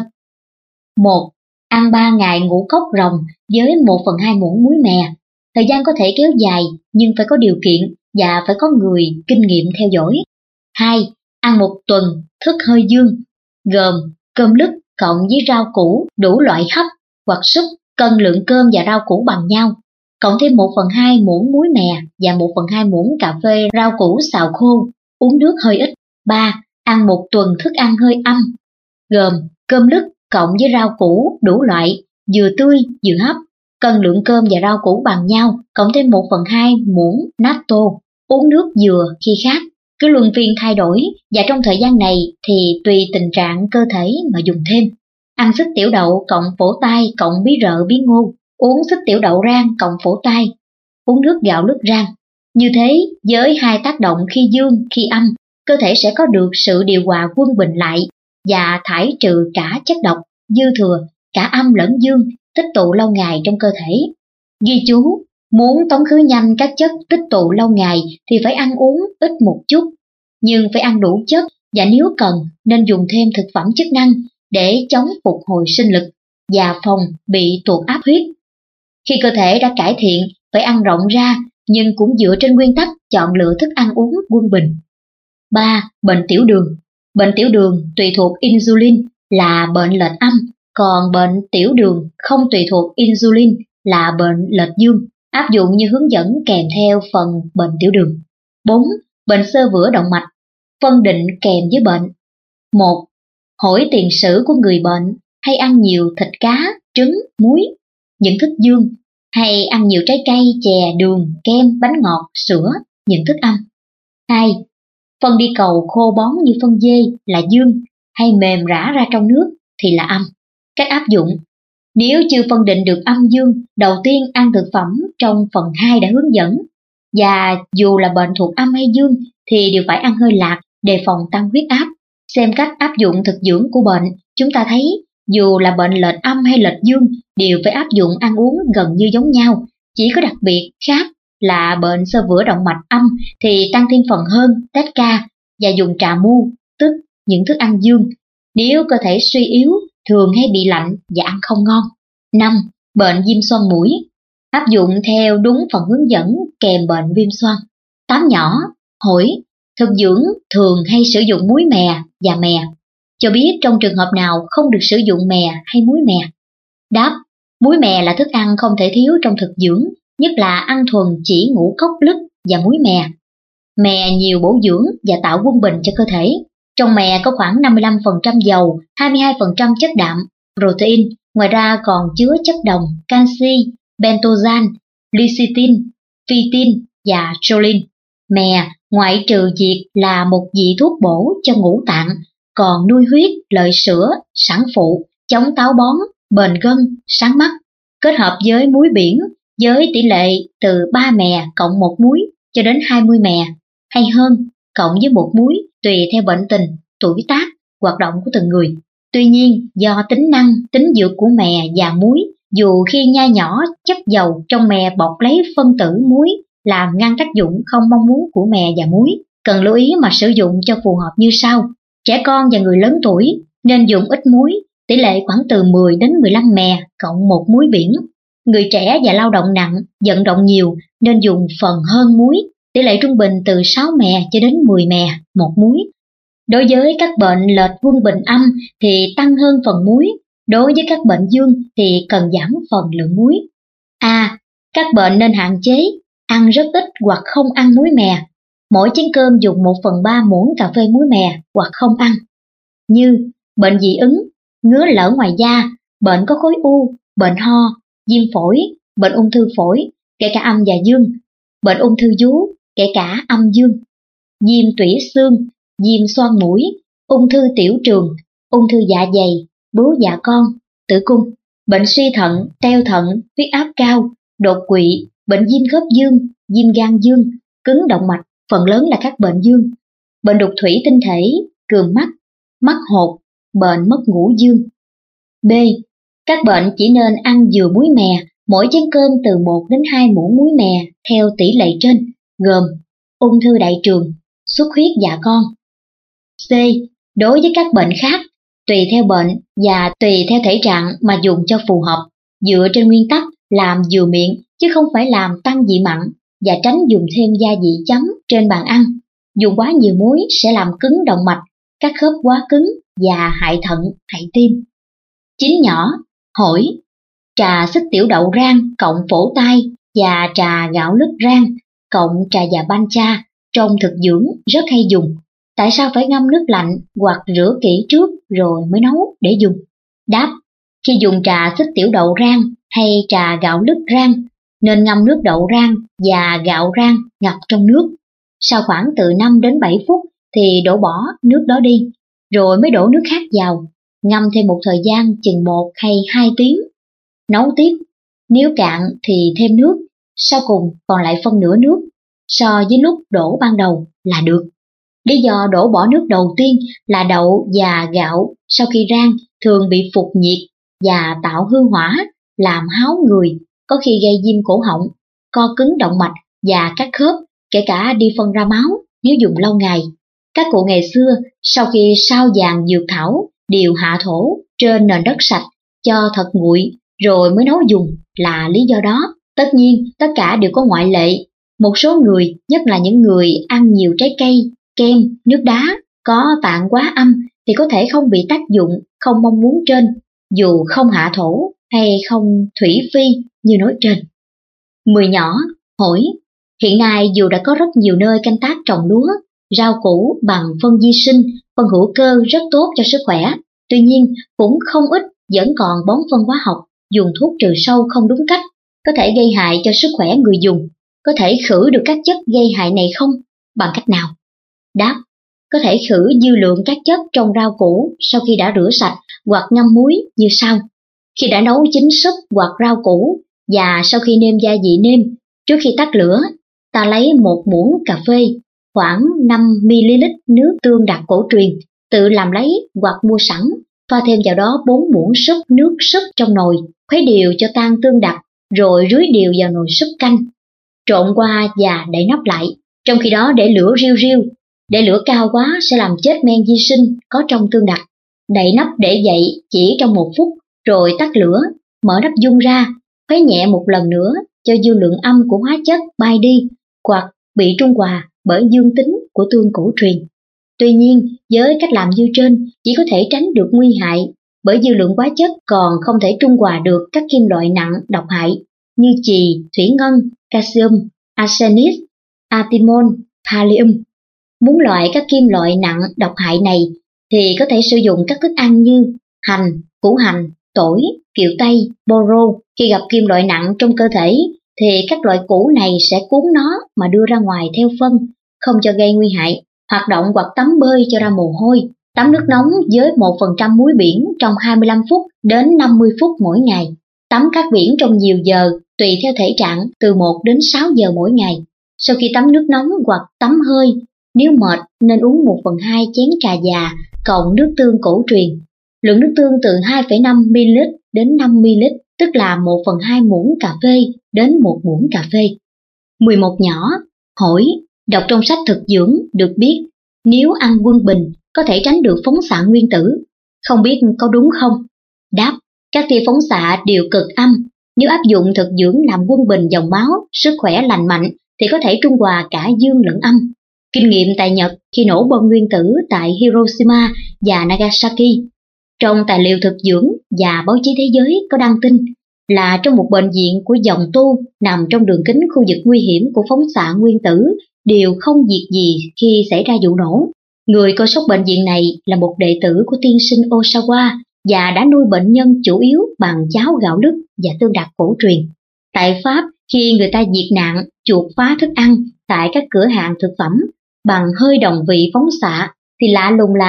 một. Ăn ba ngày ngũ cốc rồng với một phần hai muỗng muối mè. Thời gian có thể kéo dài nhưng phải có điều kiện và phải có người kinh nghiệm theo dõi. hai. Ăn một tuần thức hơi dương, gồm cơm lứt cộng với rau củ đủ loại hấp hoặc súp, cân lượng cơm và rau củ bằng nhau, cộng thêm một phần hai muỗng muối mè và một phần hai muỗng cà phê rau củ xào khô, uống nước hơi ít. ba. Ăn một tuần thức ăn hơi âm, gồm cơm lứt cộng với rau củ đủ loại, vừa tươi vừa hấp, cân lượng cơm và rau củ bằng nhau, cộng thêm một phần hai muỗng natto, uống nước vừa khi khát. Cứ luân phiên thay đổi, và trong thời gian này thì tùy tình trạng cơ thể mà dùng thêm. Ăn súp tiểu đậu cộng phổ tai cộng bí rợ bí ngô, uống súp tiểu đậu rang cộng phổ tai, uống nước gạo lứt rang. Như thế, với hai tác động khi dương, khi âm, cơ thể sẽ có được sự điều hòa quân bình lại và thải trừ cả chất độc, dư thừa, cả âm lẫn dương, tích tụ lâu ngày trong cơ thể. Ghi chú, muốn tống khứ nhanh các chất tích tụ lâu ngày thì phải ăn uống ít một chút, nhưng phải ăn đủ chất, và nếu cần nên dùng thêm thực phẩm chức năng để chống phục hồi sinh lực và phòng bị tụt áp huyết. Khi cơ thể đã cải thiện, phải ăn rộng ra, nhưng cũng dựa trên nguyên tắc chọn lựa thức ăn uống quân bình. ba. Bệnh tiểu đường. Bệnh tiểu đường tùy thuộc insulin là bệnh lệch âm, còn bệnh tiểu đường không tùy thuộc insulin là bệnh lệch dương, áp dụng như hướng dẫn kèm theo phần bệnh tiểu đường. bốn. Bệnh xơ vữa động mạch. Phân định kèm với bệnh. một. Hỏi tiền sử của người bệnh hay ăn nhiều thịt cá, trứng, muối, những thức dương, hay ăn nhiều trái cây, chè, đường, kem, bánh ngọt, sữa, những thức âm. hai. Phân đi cầu khô bón như phân dê là dương, hay mềm rã ra trong nước thì là âm. Cách áp dụng: nếu chưa phân định được âm dương, đầu tiên ăn thực phẩm trong phần hai đã hướng dẫn, và dù là bệnh thuộc âm hay dương thì đều phải ăn hơi lạc đề phòng tăng huyết áp. Xem cách áp dụng thực dưỡng của bệnh, chúng ta thấy dù là bệnh lệch âm hay lệch dương đều phải áp dụng ăn uống gần như giống nhau, chỉ có đặc biệt khác là bệnh xơ vữa động mạch âm thì tăng thêm phần hơn tét ca và dùng trà mu, tức những thức ăn dương, nếu cơ thể suy yếu, thường hay bị lạnh và ăn không ngon. năm. Bệnh viêm xoang mũi. Áp dụng theo đúng phần hướng dẫn kèm bệnh viêm xoang. tám nhỏ. Hỏi: thực dưỡng thường hay sử dụng muối mè và mè. Cho biết trong trường hợp nào không được sử dụng mè hay muối mè. Đáp: muối mè là thức ăn không thể thiếu trong thực dưỡng, nhất là ăn thuần chỉ ngũ cốc lứt và muối mè. Mè nhiều bổ dưỡng và tạo quân bình cho cơ thể. Trong mè có khoảng năm mươi lăm phần trăm dầu, hai mươi hai phần trăm chất đạm, protein, ngoài ra còn chứa chất đồng, canxi, bentoxan, lecithin, phytin và choline. Mè, ngoại trừ việc là một vị thuốc bổ cho ngũ tạng, còn nuôi huyết, lợi sữa, sản phụ, chống táo bón, bền gân, sáng mắt. Kết hợp với muối biển, với tỷ lệ từ ba mè cộng một muối cho đến hai mươi mè, hay hơn, cộng với một muối tùy theo bệnh tình, tuổi tác, hoạt động của từng người. Tuy nhiên, do tính năng, tính dược của mè và muối, dù khi nhai nhỏ chất dầu trong mè bọc lấy phân tử muối, làm ngăn tác dụng không mong muốn của mè và muối, cần lưu ý mà sử dụng cho phù hợp như sau. Trẻ con và người lớn tuổi nên dùng ít muối, tỷ lệ khoảng từ mười đến mười lăm mè cộng một muối biển. Người trẻ và lao động nặng, vận động nhiều nên dùng phần hơn muối, tỷ lệ trung bình từ sáu mè cho đến mười mè một muối. Đối với các bệnh lệch quân bình âm thì tăng hơn phần muối, đối với các bệnh dương thì cần giảm phần lượng muối. A. Các bệnh nên hạn chế ăn rất ít hoặc không ăn muối mè. Mỗi chén cơm dùng một phần ba muỗng cà phê muối mè hoặc không ăn. Như bệnh dị ứng, ngứa lở ngoài da, bệnh có khối u, bệnh ho, viêm phổi, bệnh ung thư phổi, kể cả âm và dương, bệnh ung thư vú, kể cả âm dương, viêm tủy xương, viêm xoang mũi, ung thư tiểu trường, ung thư dạ dày, bướu dạ con, tử cung, bệnh suy thận, teo thận, huyết áp cao, đột quỵ, bệnh viêm khớp dương, viêm gan dương, cứng động mạch, phần lớn là các bệnh dương, bệnh đục thủy tinh thể, cườm mắt, mắt hột, bệnh mất ngủ dương. B. Các bệnh chỉ nên ăn vừa muối mè, mỗi chén cơm từ một đến hai muỗng muối mè theo tỷ lệ trên, gồm ung thư đại trường, xuất huyết dạ con. C. Đối với các bệnh khác, tùy theo bệnh và tùy theo thể trạng mà dùng cho phù hợp, dựa trên nguyên tắc làm vừa miệng chứ không phải làm tăng vị mặn, và tránh dùng thêm gia vị chấm trên bàn ăn. Dùng quá nhiều muối sẽ làm cứng động mạch, các khớp quá cứng và hại thận, hại tim. Chín nhỏ, hổi, trà xích tiểu đậu rang cộng phổ tai và trà gạo lứt rang cộng trà già bancha trong thực dưỡng rất hay dùng. Tại sao phải ngâm nước lạnh hoặc rửa kỹ trước rồi mới nấu để dùng? Đáp, khi dùng trà xích tiểu đậu rang hay trà gạo lứt rang, nên ngâm nước đậu rang và gạo rang ngập trong nước. Sau khoảng từ năm đến bảy phút thì đổ bỏ nước đó đi, rồi mới đổ nước khác vào, ngâm thêm một thời gian chừng một hay hai tiếng. Nấu tiếp, nếu cạn thì thêm nước, sau cùng còn lại phân nửa nước so với lúc đổ ban đầu là được. Lý do đổ bỏ nước đầu tiên là đậu và gạo sau khi rang thường bị phục nhiệt và tạo hư hỏa, làm háo người, có khi gây viêm cổ họng, co cứng động mạch và các khớp, kể cả đi phân ra máu nếu dùng lâu ngày. Các cụ ngày xưa sau khi sao vàng dược thảo đều hạ thổ trên nền đất sạch cho thật nguội rồi mới nấu dùng là lý do đó. Tất nhiên tất cả đều có ngoại lệ. Một số người, nhất là những người ăn nhiều trái cây, kem, nước đá có tạng quá âm thì có thể không bị tác dụng không mong muốn trên, dù không hạ thổ hay không thủy phi như nói trên. Mười nhỏ, hổi. Hiện nay dù đã có rất nhiều nơi canh tác trồng lúa, rau củ bằng phân vi sinh, phân hữu cơ rất tốt cho sức khỏe, tuy nhiên cũng không ít vẫn còn bón phân hóa học, dùng thuốc trừ sâu không đúng cách, có thể gây hại cho sức khỏe người dùng. Có thể khử được các chất gây hại này không? Bằng cách nào? Đáp, có thể khử dư lượng các chất trong rau củ sau khi đã rửa sạch hoặc ngâm muối như sau. Khi đã nấu chín súp hoặc rau củ và sau khi nêm gia vị nêm, trước khi tắt lửa, ta lấy một muỗng cà phê, khoảng năm mi-li-lít nước tương đặc cổ truyền, tự làm lấy hoặc mua sẵn, pha thêm vào đó bốn muỗng súp nước súp trong nồi, khuấy đều cho tan tương đặc, rồi rưới đều vào nồi súp canh. Trộn qua và đậy nắp lại, trong khi đó để lửa riu riu. Để lửa cao quá sẽ làm chết men vi sinh có trong tương đặc. Đậy nắp để dậy chỉ trong một phút, rồi tắt lửa, mở nắp dung ra, khuấy nhẹ một lần nữa cho dư lượng âm của hóa chất bay đi, hoặc bị trung hòa bởi dương tính của tương cổ truyền. Tuy nhiên, với cách làm như trên chỉ có thể tránh được nguy hại, bởi dư lượng hóa chất còn không thể trung hòa được các kim loại nặng độc hại như chì, thủy ngân, calcium, arsenis, antimon, thallium. Muốn loại các kim loại nặng độc hại này thì có thể sử dụng các thức ăn như hành, củ hành, tỏi, kiệu tây, boro. Khi gặp kim loại nặng trong cơ thể thì các loại củ này sẽ cuốn nó mà đưa ra ngoài theo phân, không cho gây nguy hại. Hoạt động hoặc tắm bơi cho ra mồ hôi. Tắm nước nóng với một phần trăm muối biển trong hai mươi lăm phút đến năm mươi phút mỗi ngày. Tắm cát biển trong nhiều giờ, tùy theo thể trạng, từ một đến sáu giờ mỗi ngày. Sau khi tắm nước nóng hoặc tắm hơi, nếu mệt nên uống một phần hai chén trà già cộng nước tương cổ truyền. Lượng nước tương từ hai phẩy năm mi-li-lít đến năm mi-li-lít, tức là một phần hai muỗng cà phê đến một muỗng cà phê. mười một nhỏ, hổi. Đọc trong sách thực dưỡng được biết, nếu ăn quân bình có thể tránh được phóng xạ nguyên tử. Không biết có đúng không? Đáp, các tia phóng xạ đều cực âm. Nếu áp dụng thực dưỡng làm quân bình dòng máu, sức khỏe lành mạnh thì có thể trung hòa cả dương lẫn âm. Kinh nghiệm tại Nhật khi nổ bom nguyên tử tại Hiroshima và Nagasaki. Trong tài liệu thực dưỡng và báo chí thế giới có đăng tin là trong một bệnh viện của dòng tu nằm trong đường kính khu vực nguy hiểm của phóng xạ nguyên tử đều không việc gì khi xảy ra vụ nổ. Người coi sóc bệnh viện này là một đệ tử của tiên sinh Osawa và đã nuôi bệnh nhân chủ yếu bằng cháo gạo lứt và tương đặc cổ truyền. Tại Pháp, khi người ta diệt nạn chuột phá thức ăn tại các cửa hàng thực phẩm bằng hơi đồng vị phóng xạ, thì lạ lùng là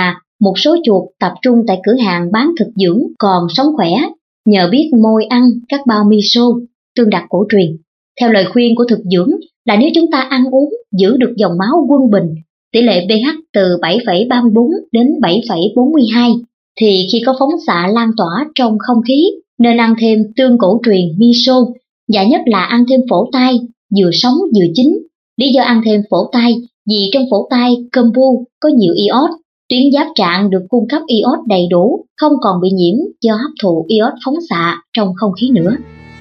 một số chuột tập trung tại cửa hàng bán thực dưỡng còn sống khỏe nhờ biết môi ăn các bao miso, tương đặc cổ truyền. Theo lời khuyên của thực dưỡng là nếu chúng ta ăn uống giữ được dòng máu quân bình, tỷ lệ pH từ bảy phẩy ba mươi bốn đến bảy phẩy bốn mươi hai, thì khi có phóng xạ lan tỏa trong không khí nên ăn thêm tương cổ truyền miso, và nhất là ăn thêm phổ tai, vừa sống vừa chín. Lý do ăn thêm phổ tai vì trong phổ tai kombu có nhiều iốt, tuyến giáp trạng được cung cấp iốt đầy đủ, không còn bị nhiễm do hấp thụ iốt phóng xạ trong không khí nữa.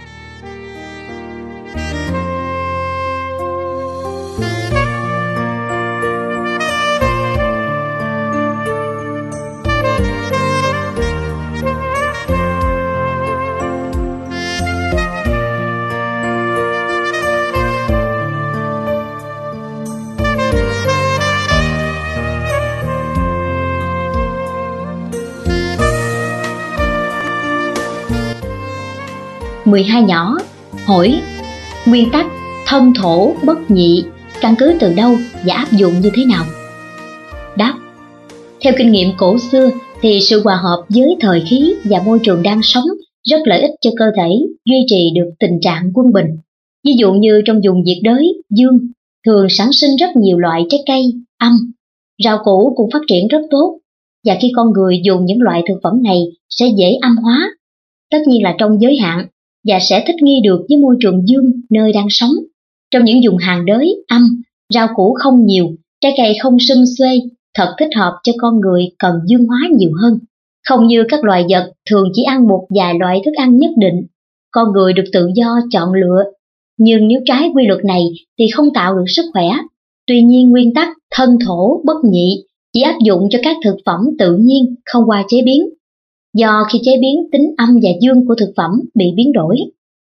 mười hai nhỏ hỏi: nguyên tắc thân thổ bất nhị căn cứ từ đâu và áp dụng như thế nào? Đáp: theo kinh nghiệm cổ xưa thì sự hòa hợp với thời khí và môi trường đang sống rất lợi ích cho cơ thể duy trì được tình trạng quân bình. Ví dụ như trong vùng nhiệt đới dương thường sản sinh rất nhiều loại trái cây âm, rau củ cũng phát triển rất tốt, và khi con người dùng những loại thực phẩm này sẽ dễ âm hóa, tất nhiên là trong giới hạn, và sẽ thích nghi được với môi trường dương nơi đang sống. Trong những vùng hàng đới âm, rau củ không nhiều, trái cây không sum xuê, thật thích hợp cho con người cần dương hóa nhiều hơn. Không như các loài vật thường chỉ ăn một vài loại thức ăn nhất định, con người được tự do chọn lựa. Nhưng nếu trái quy luật này thì không tạo được sức khỏe. Tuy nhiên nguyên tắc thân thổ bất nhị chỉ áp dụng cho các thực phẩm tự nhiên không qua chế biến, do khi chế biến tính âm và dương của thực phẩm bị biến đổi.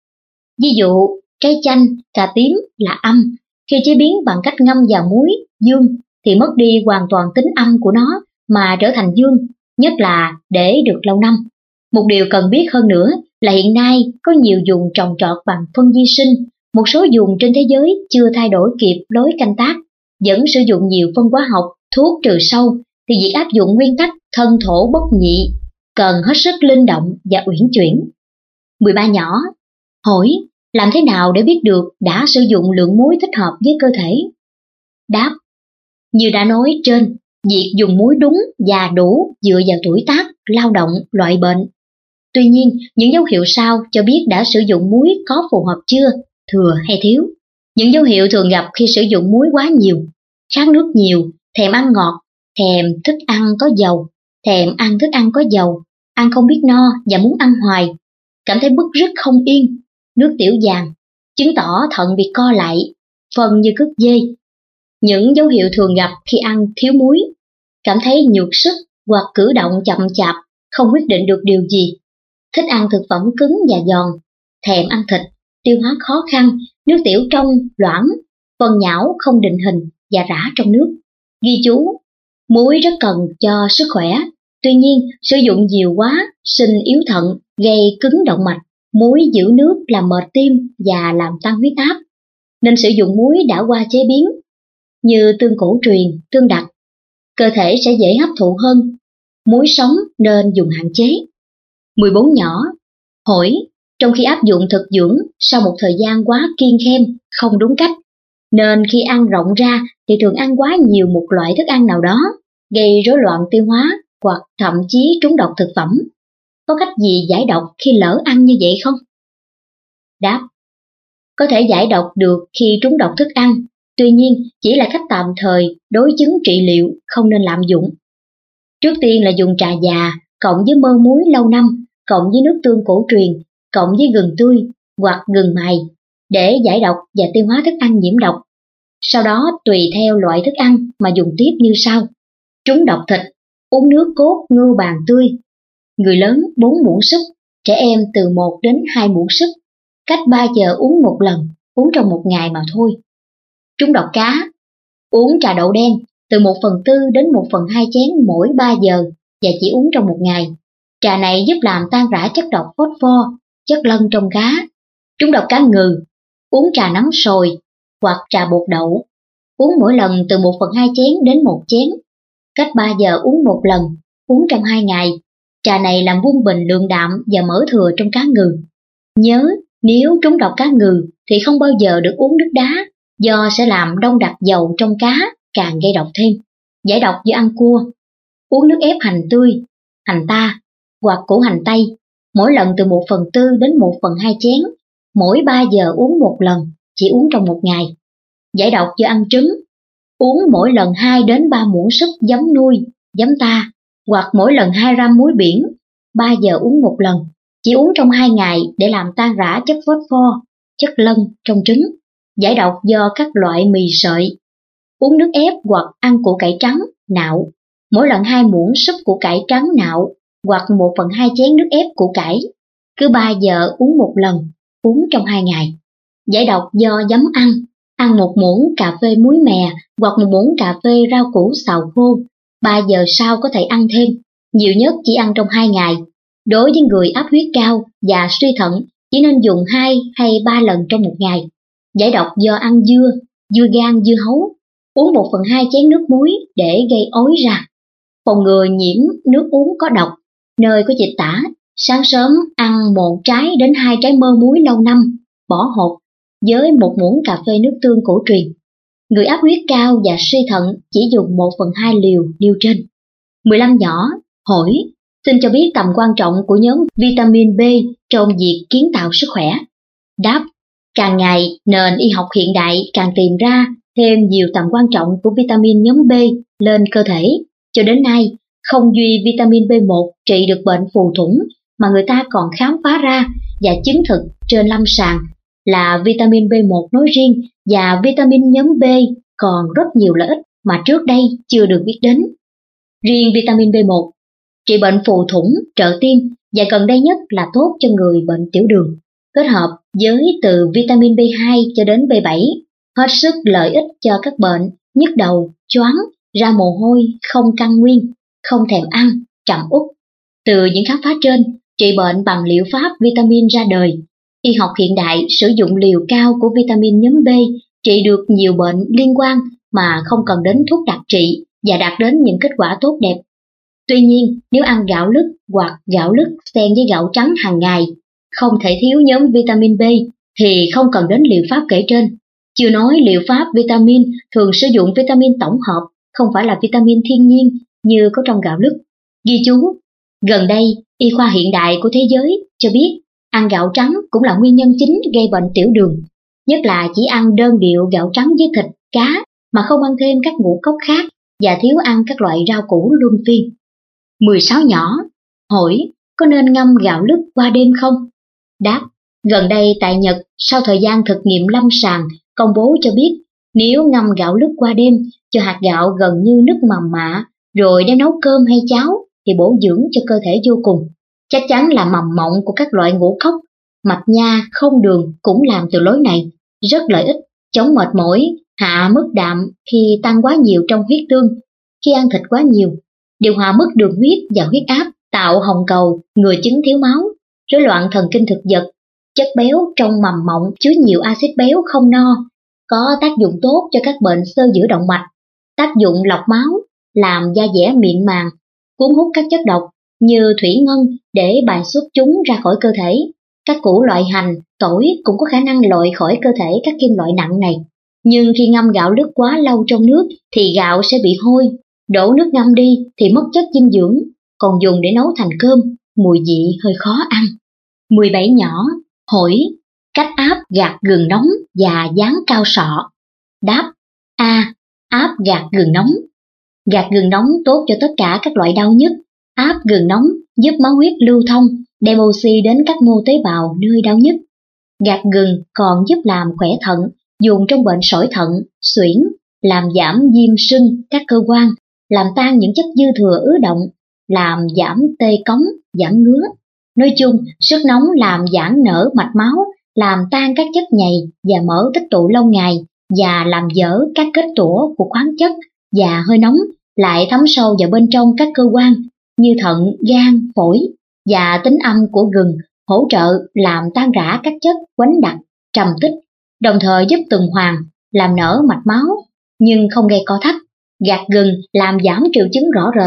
Ví dụ, trái chanh, cà tím là âm, khi chế biến bằng cách ngâm vào muối, dương, thì mất đi hoàn toàn tính âm của nó mà trở thành dương, nhất là để được lâu năm. Một điều cần biết hơn nữa là hiện nay có nhiều vùng trồng trọt bằng phân vi sinh, một số vùng trên thế giới chưa thay đổi kịp lối canh tác, vẫn sử dụng nhiều phân hóa học, thuốc trừ sâu, thì việc áp dụng nguyên tắc thân thổ bất nhị cần hết sức linh động và uyển chuyển. mười ba nhỏ hỏi: làm thế nào để biết được đã sử dụng lượng muối thích hợp với cơ thể? Đáp: như đã nói trên, việc dùng muối đúng và đủ dựa vào tuổi tác, lao động, loại bệnh. Tuy nhiên, những dấu hiệu sau cho biết đã sử dụng muối có phù hợp chưa, thừa hay thiếu. Những dấu hiệu thường gặp khi sử dụng muối quá nhiều: khát nước nhiều, thèm ăn ngọt, thèm thức ăn có dầu, thèm ăn thức ăn có dầu, ăn không biết no và muốn ăn hoài, cảm thấy bứt rứt không yên, nước tiểu vàng, chứng tỏ thận bị co lại, phân như cứt dê. Những dấu hiệu thường gặp khi ăn thiếu muối: cảm thấy nhược sức hoặc cử động chậm chạp, không quyết định được điều gì, thích ăn thực phẩm cứng và giòn, thèm ăn thịt, tiêu hóa khó khăn, nước tiểu trong, loãng, phân nhão không định hình và rã trong nước. Ghi chú: muối rất cần cho sức khỏe, tuy nhiên sử dụng nhiều quá sinh yếu thận, gây cứng động mạch. Muối giữ nước làm mệt tim và làm tăng huyết áp, nên sử dụng muối đã qua chế biến như tương cổ truyền, tương đặc. Cơ thể sẽ dễ hấp thụ hơn. Muối sống nên dùng hạn chế. mười bốn nhỏ hỏi: trong khi áp dụng thực dưỡng sau một thời gian quá kiêng khem, không đúng cách, nên khi ăn rộng ra thì thường ăn quá nhiều một loại thức ăn nào đó, gây rối loạn tiêu hóa hoặc thậm chí trúng độc thực phẩm. Có cách gì giải độc khi lỡ ăn như vậy không? Đáp: có thể giải độc được khi trúng độc thức ăn, tuy nhiên chỉ là cách tạm thời đối chứng trị liệu, không nên lạm dụng. Trước tiên là dùng trà già cộng với mơ muối lâu năm, cộng với nước tương cổ truyền, cộng với gừng tươi hoặc gừng mài để giải độc và tiêu hóa thức ăn nhiễm độc. Sau đó tùy theo loại thức ăn mà dùng tiếp như sau: trúng độc thịt, uống nước cốt ngưu bàng tươi. Người lớn bốn muỗng súp, trẻ em từ một đến hai muỗng súp, cách ba giờ uống một lần, uống trong một ngày mà thôi. Trúng độc cá, uống trà đậu đen từ một phần tư đến một phần hai chén mỗi ba giờ và chỉ uống trong một ngày. Trà này giúp làm tan rã chất độc phosphor, chất lân trong cá. Trúng độc cá ngừ, uống trà nóng sồi hoặc trà bột đậu, uống mỗi lần từ một phần hai chén đến một chén, cách ba giờ uống một lần uống trong hai ngày. Trà này làm vun bình lượng đạm và mỡ thừa trong cá ngừ. Nhớ, nếu trúng độc cá ngừ thì không bao giờ được uống nước đá, do sẽ làm đông đặc dầu trong cá, càng gây độc thêm. Giải độc do ăn cua. Uống nước ép hành tươi, hành ta hoặc củ hành tây, mỗi lần từ một phần tư đến một phần hai chén, mỗi ba giờ uống một lần, chỉ uống trong một ngày. Giải độc do ăn trứng. Uống mỗi lần hai đến ba muỗng súp giấm nuôi, giấm ta, hoặc mỗi lần hai gram muối biển, ba giờ uống một lần, chỉ uống trong hai ngày để làm tan rã chất phosphor, chất lân trong trứng. Giải độc do các loại mì sợi. Uống nước ép hoặc ăn củ cải trắng, nạo, mỗi lần hai muỗng súp củ cải trắng nạo, hoặc một phần hai chén nước ép củ cải, cứ ba giờ uống một lần, uống trong hai ngày. Giải độc do giấm ăn. Ăn một muỗng cà phê muối mè hoặc một muỗng cà phê rau củ xào khô, ba giờ sau có thể ăn thêm, nhiều nhất chỉ ăn trong hai ngày. Đối với người áp huyết cao và suy thận, chỉ nên dùng hai hay ba lần trong một ngày. Giải độc do ăn dưa, dưa gan, dưa hấu. Uống một phần hai chén nước muối để gây ói ra. Phòng ngừa nhiễm nước uống có độc, nơi có dịch tả, sáng sớm ăn một trái đến hai trái mơ muối lâu năm, bỏ hột, với một muỗng cà phê nước tương cổ truyền. Người áp huyết cao và suy thận chỉ dùng một phần hai liều nêu trên. mười lăm nhỏ, hỏi, xin cho biết tầm quan trọng của nhóm vitamin B trong việc kiến tạo sức khỏe. Đáp, càng ngày nền y học hiện đại càng tìm ra thêm nhiều tầm quan trọng của vitamin nhóm B lên cơ thể. Cho đến nay, không duy vitamin B một trị được bệnh phù thủng mà người ta còn khám phá ra và chứng thực trên lâm sàng là vitamin B một nói riêng và vitamin nhóm B còn rất nhiều lợi ích mà trước đây chưa được biết đến. Riêng vitamin B một trị bệnh phù thủng, trợ tim và gần đây nhất là tốt cho người bệnh tiểu đường, kết hợp với từ vitamin B hai cho đến B bảy, hết sức lợi ích cho các bệnh nhức đầu, choáng, ra mồ hôi, không căn nguyên, không thèm ăn, trầm uất. Từ những khám phá trên, trị bệnh bằng liệu pháp vitamin ra đời. Y học hiện đại sử dụng liều cao của vitamin nhóm B trị được nhiều bệnh liên quan mà không cần đến thuốc đặc trị và đạt đến những kết quả tốt đẹp. Tuy nhiên, nếu ăn gạo lứt hoặc gạo lứt xen với gạo trắng hàng ngày, không thể thiếu nhóm vitamin B thì không cần đến liệu pháp kể trên. Chưa nói liệu pháp vitamin thường sử dụng vitamin tổng hợp, không phải là vitamin thiên nhiên như có trong gạo lứt. Ghi chú, gần đây, y khoa hiện đại của thế giới cho biết ăn gạo trắng cũng là nguyên nhân chính gây bệnh tiểu đường, nhất là chỉ ăn đơn điệu gạo trắng với thịt, cá mà không ăn thêm các ngũ cốc khác và thiếu ăn các loại rau củ luân phiên. mười sáu nhỏ, hỏi có nên ngâm gạo lứt qua đêm không? Đáp, gần đây tại Nhật sau thời gian thực nghiệm lâm sàng công bố cho biết nếu ngâm gạo lứt qua đêm cho hạt gạo gần như nước mầm mạ rồi đem nấu cơm hay cháo thì bổ dưỡng cho cơ thể vô cùng. Chắc chắn là mầm mộng của các loại ngũ cốc, mạch nha, không đường cũng làm từ lối này, rất lợi ích, chống mệt mỏi, hạ mức đạm khi tăng quá nhiều trong huyết tương, khi ăn thịt quá nhiều, điều hòa mức đường huyết và huyết áp, tạo hồng cầu, ngừa chứng thiếu máu, rối loạn thần kinh thực vật. Chất béo trong mầm mộng chứa nhiều axit béo không no, có tác dụng tốt cho các bệnh xơ vữa động mạch, tác dụng lọc máu, làm da dẻ miệng màng, cuốn hút các chất độc như thủy ngân để bài xuất chúng ra khỏi cơ thể. Các củ loại hành, tỏi cũng có khả năng loại khỏi cơ thể các kim loại nặng này. Nhưng khi ngâm gạo lứt quá lâu trong nước thì gạo sẽ bị hôi, đổ nước ngâm đi thì mất chất dinh dưỡng, còn dùng để nấu thành cơm, mùi vị hơi khó ăn. mười bảy nhỏ, hỏi cách áp gạt gừng nóng và dán cao sọ. Đáp, A. Áp gạt gừng nóng. Gạt gừng nóng tốt cho tất cả các loại đau nhức. Áp gừng nóng giúp máu huyết lưu thông, đem oxy đến các mô tế bào nơi đau nhức. Gạt gừng còn giúp làm khỏe thận, dùng trong bệnh sỏi thận, suyễn, làm giảm viêm sưng các cơ quan, làm tan những chất dư thừa ứ động, làm giảm tê cống, giảm ngứa. Nói chung, sức nóng làm giãn nở mạch máu, làm tan các chất nhầy và mỡ tích tụ lâu ngày và làm dở các kết tủa của khoáng chất, và hơi nóng lại thấm sâu vào bên trong các cơ quan như thận, gan, phổi, và tính âm của gừng hỗ trợ làm tan rã các chất quánh đặc, trầm tích, đồng thời giúp tuần hoàn, làm nở mạch máu nhưng không gây co thắt. Gạt gừng làm giảm triệu chứng rõ rệt.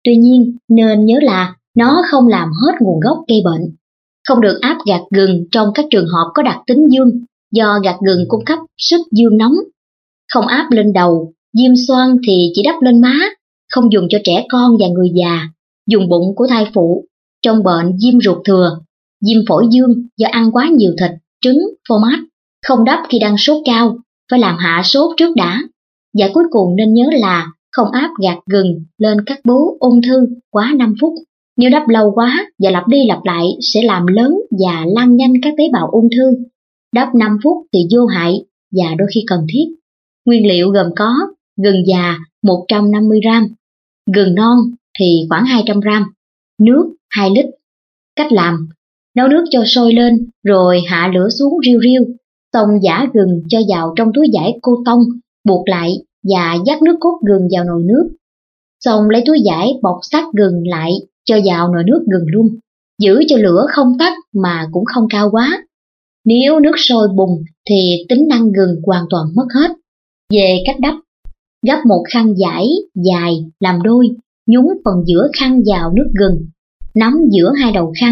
Tuy nhiên, nên nhớ là nó không làm hết nguồn gốc gây bệnh. Không được áp gạt gừng trong các trường hợp có đặc tính dương, do gạt gừng cung cấp sức dương nóng. Không áp lên đầu, diêm xoang thì chỉ đắp lên má, không dùng cho trẻ con và người già, dùng bụng của thai phụ, trong bệnh viêm ruột thừa, viêm phổi dương do ăn quá nhiều thịt, trứng, phô mát. Không đắp khi đang sốt cao, phải làm hạ sốt trước đã. Và cuối cùng nên nhớ là không áp gạt gừng lên các bướu ung thư quá năm phút. Nếu đắp lâu quá và lặp đi lặp lại sẽ làm lớn và lan nhanh các tế bào ung thư. Đắp năm phút thì vô hại và đôi khi cần thiết. Nguyên liệu gồm có gừng già một trăm năm mươi gam, gừng non thì khoảng hai trăm gam, nước hai lít. Cách làm: nấu nước cho sôi lên rồi hạ lửa xuống riu riu, xong giã gừng cho vào trong túi vải cô tông, buộc lại và dắt nước cốt gừng vào nồi nước. Xong lấy túi vải bọc sát gừng lại cho vào nồi nước gừng luôn, giữ cho lửa không tắt mà cũng không cao quá. Nếu nước sôi bùng thì tính năng gừng hoàn toàn mất hết. Về cách đắp: gấp một khăn vải dài làm đôi, nhúng phần giữa khăn vào nước gừng, nắm giữa hai đầu khăn,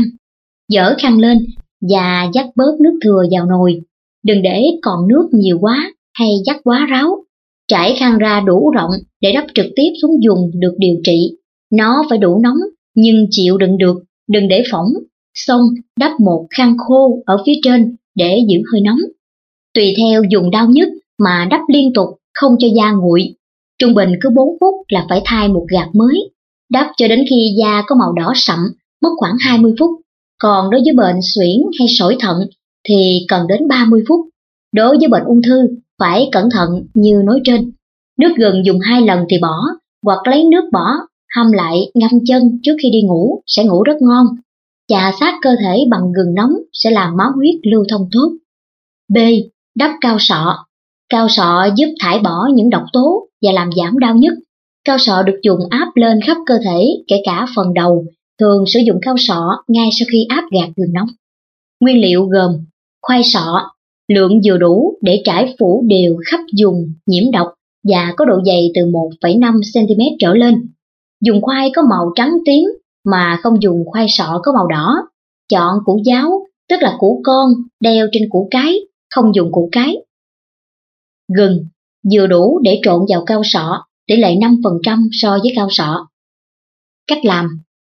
dỡ khăn lên và dắt bớt nước thừa vào nồi. Đừng để còn nước nhiều quá hay dắt quá ráo. Trải khăn ra đủ rộng để đắp trực tiếp xuống vùng được điều trị. Nó phải đủ nóng nhưng chịu đựng được, đừng để phỏng. Xong đắp một khăn khô ở phía trên để giữ hơi nóng. Tùy theo vùng đau nhức mà đắp liên tục, không cho da nguội. Trung bình cứ bốn phút là phải thay một gạt mới. Đắp cho đến khi da có màu đỏ sậm, mất khoảng hai mươi phút. Còn đối với bệnh suyễn hay sỏi thận thì cần đến ba mươi phút. Đối với bệnh ung thư phải cẩn thận như nói trên. Nước gừng dùng hai lần thì bỏ, hoặc lấy nước bỏ hâm lại ngâm chân trước khi đi ngủ sẽ ngủ rất ngon. Chà sát cơ thể bằng gừng nóng sẽ làm máu huyết lưu thông tốt. B. Đắp cao sọ. Cao sọ giúp thải bỏ những độc tố và làm giảm đau nhức. Cao sọ được dùng áp lên khắp cơ thể, kể cả phần đầu. Thường sử dụng cao sọ ngay sau khi áp gạt gừng nóng. Nguyên liệu gồm khoai sọ, lượng vừa đủ để trải phủ đều khắp vùng nhiễm độc và có độ dày từ một phẩy năm xăng ti mét trở lên. Dùng khoai có màu trắng tím mà không dùng khoai sọ có màu đỏ. Chọn củ giáo, tức là củ con đeo trên củ cái, không dùng củ cái. Gừng vừa đủ để trộn vào cao sọ, tỷ lệ năm phần trăm so với cao sọ. Cách làm: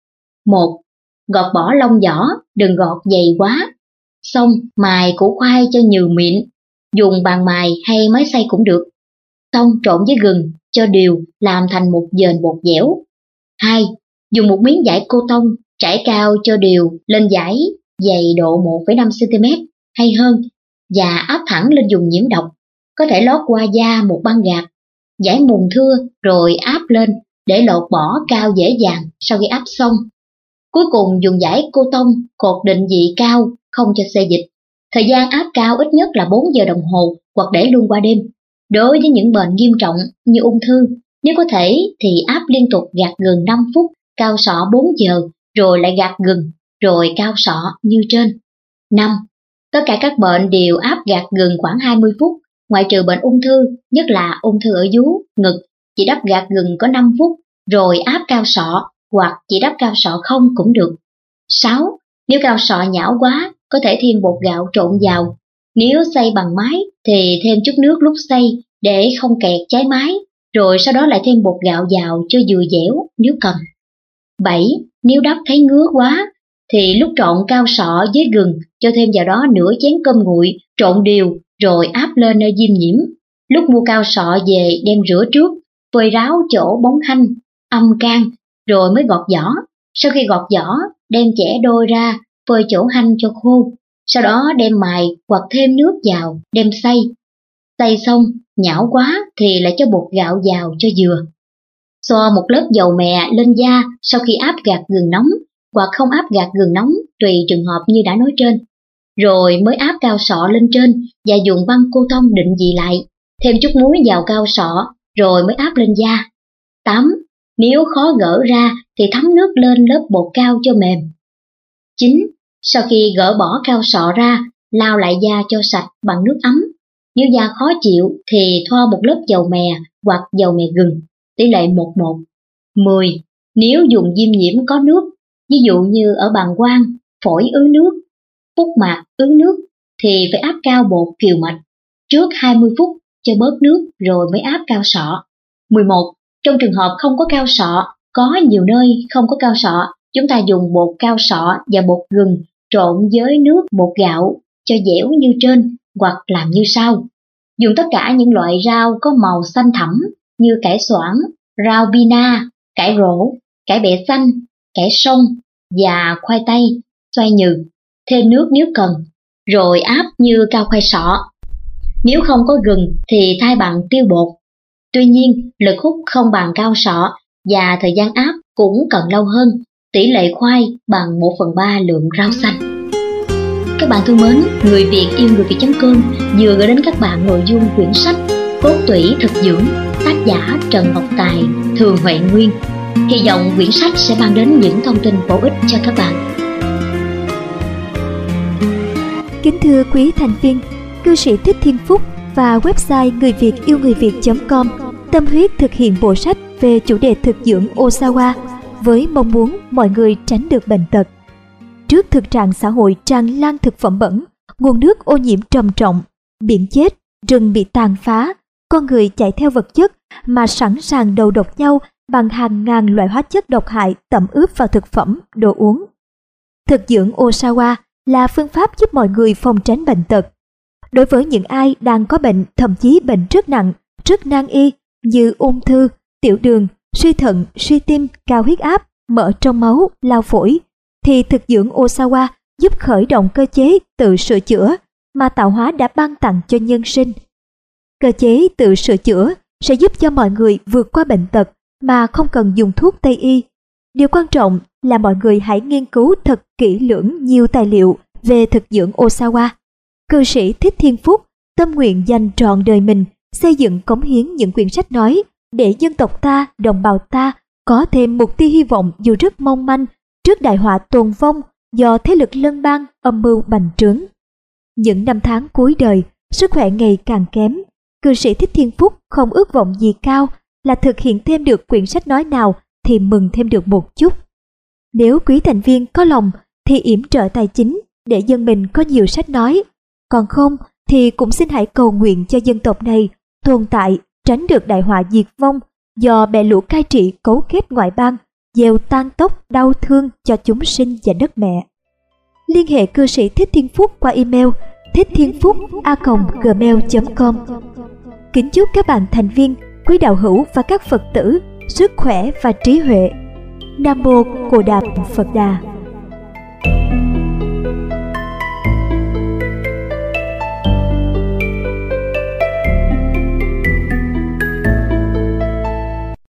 một. Gọt bỏ lông vỏ, đừng gọt dày quá. Xong mài củ khoai cho nhừ mịn, dùng bàn mài hay máy xay cũng được. Xong trộn với gừng cho đều, làm thành một dền bột dẻo. Hai. Dùng một miếng vải cô tông trải cao cho đều lên vải dày độ một phẩy năm xăng ti mét hay hơn và áp thẳng lên vùng nhiễm độc. Có thể lót qua da một băng gạc, vải mùn thưa rồi áp lên để lột bỏ cao dễ dàng sau khi áp xong. Cuối cùng dùng vải cô tông cột định vị cao, không cho xê dịch. Thời gian áp cao ít nhất là bốn giờ đồng hồ hoặc để luôn qua đêm. Đối với những bệnh nghiêm trọng như ung thư, nếu có thể thì áp liên tục gạt gừng năm phút, cao sọ bốn giờ, rồi lại gạt gừng, rồi cao sọ như trên. năm. Tất cả các bệnh đều áp gạt gừng khoảng hai mươi phút, ngoại trừ bệnh ung thư, nhất là ung thư ở vú, ngực, chỉ đắp gạt gừng có năm phút, rồi áp cao sọ, hoặc chỉ đắp cao sọ không cũng được. sáu. Nếu cao sọ nhão quá, có thể thêm bột gạo trộn vào. Nếu xay bằng máy thì thêm chút nước lúc xay để không kẹt cháy máy, rồi sau đó lại thêm bột gạo vào cho vừa dẻo nếu cần. bảy. Nếu đắp thấy ngứa quá thì lúc trộn cao sọ với gừng cho thêm vào đó nửa chén cơm nguội, trộn đều rồi áp lên nơi viêm nhiễm. Lúc mua cao sọ về đem rửa trước, phơi ráo chỗ bóng hanh, âm can, rồi mới gọt vỏ. Sau khi gọt vỏ, đem chẻ đôi ra, phơi chỗ hanh cho khô. Sau đó đem mài hoặc thêm nước vào, đem xay. Xay xong, nhão quá thì lại cho bột gạo vào cho vừa. Xoa một lớp dầu mè lên da sau khi áp gạt gừng nóng, hoặc không áp gạt gừng nóng tùy trường hợp như đã nói trên. Rồi mới áp cao sọ lên trên và dùng băng cô tông định vị lại. Thêm chút muối vào cao sọ rồi mới áp lên da. tám. Nếu khó gỡ ra thì thấm nước lên lớp bột cao cho mềm. chín. Sau khi gỡ bỏ cao sọ ra, lau lại da cho sạch bằng nước ấm. Nếu da khó chịu thì thoa một lớp dầu mè hoặc dầu mè gừng, tỷ lệ một một. mười. Nếu dùng viêm nhiễm có nước, ví dụ như ở bàng quang, phổi ứ nước, phúc mạc ứ nước, thì phải áp cao bột kiều mạch trước hai mươi phút cho bớt nước rồi mới áp cao sọ. mười một. Trong trường hợp không có cao sọ, có nhiều nơi không có cao sọ, chúng ta dùng bột cao sọ và bột gừng trộn với nước bột gạo cho dẻo như trên, hoặc làm như sau. Dùng tất cả những loại rau có màu xanh thẳm như cải xoản, rau bina, cải rổ, cải bẹ xanh, cải sông và khoai tây, xoay nhừ, thêm nước nếu cần, rồi áp như cao khoai sọ. Nếu không có gừng thì thay bằng tiêu bột. Tuy nhiên, lực hút không bằng cao sọ và thời gian áp cũng cần lâu hơn, tỷ lệ khoai bằng một phần ba lượng rau xanh. Các bạn thân mến, Người Việt yêu người Việt chấm com vừa gửi đến các bạn nội dung quyển sách Cốt tủy thực dưỡng, tác giả Trần Ngọc Tài, Thường Huệ Nguyên. Hy vọng quyển sách sẽ mang đến những thông tin bổ ích cho các bạn. Kính thưa quý thành viên, cư sĩ Thích Thiên Phúc và website người việt yêu người việt chấm com tâm huyết thực hiện bộ sách về chủ đề thực dưỡng Osawa với mong muốn mọi người tránh được bệnh tật. Trước thực trạng xã hội tràn lan thực phẩm bẩn, nguồn nước ô nhiễm trầm trọng, biển chết, rừng bị tàn phá, con người chạy theo vật chất mà sẵn sàng đầu độc nhau bằng hàng ngàn loại hóa chất độc hại tẩm ướp vào thực phẩm, đồ uống. Thực dưỡng Osawa là phương pháp giúp mọi người phòng tránh bệnh tật. Đối với những ai đang có bệnh, thậm chí bệnh rất nặng, rất nan y như ung thư, tiểu đường, suy thận, suy tim, cao huyết áp, mỡ trong máu, lao phổi, thì thực dưỡng Osawa giúp khởi động cơ chế tự sửa chữa mà tạo hóa đã ban tặng cho nhân sinh. Cơ chế tự sửa chữa sẽ giúp cho mọi người vượt qua bệnh tật mà không cần dùng thuốc Tây y. Điều quan trọng là mọi người hãy nghiên cứu thật kỹ lưỡng nhiều tài liệu về thực dưỡng Osawa. Cư sĩ Thích Thiên Phúc tâm nguyện dành trọn đời mình xây dựng cống hiến những quyển sách nói để dân tộc ta, đồng bào ta có thêm một tia hy vọng dù rất mong manh trước đại họa tồn vong do thế lực lân bang âm mưu bành trướng. Những năm tháng cuối đời, sức khỏe ngày càng kém, cư sĩ Thích Thiên Phúc không ước vọng gì cao là thực hiện thêm được quyển sách nói nào thì mừng thêm được một chút. Nếu quý thành viên có lòng thì yểm trợ tài chính để dân mình có nhiều sách nói, còn không thì cũng xin hãy cầu nguyện cho dân tộc này tồn tại, tránh được đại họa diệt vong do bè lũ cai trị cấu kết ngoại bang gieo tan tóc đau thương cho chúng sinh và đất mẹ. Liên hệ cư sĩ Thích Thiên Phúc qua email thích thiên phúc a còng gmail chấm com. Kính chúc các bạn thành viên, quý đạo hữu và các Phật tử sức khỏe và trí huệ. Nam mô Bồ Đà Phật Đà.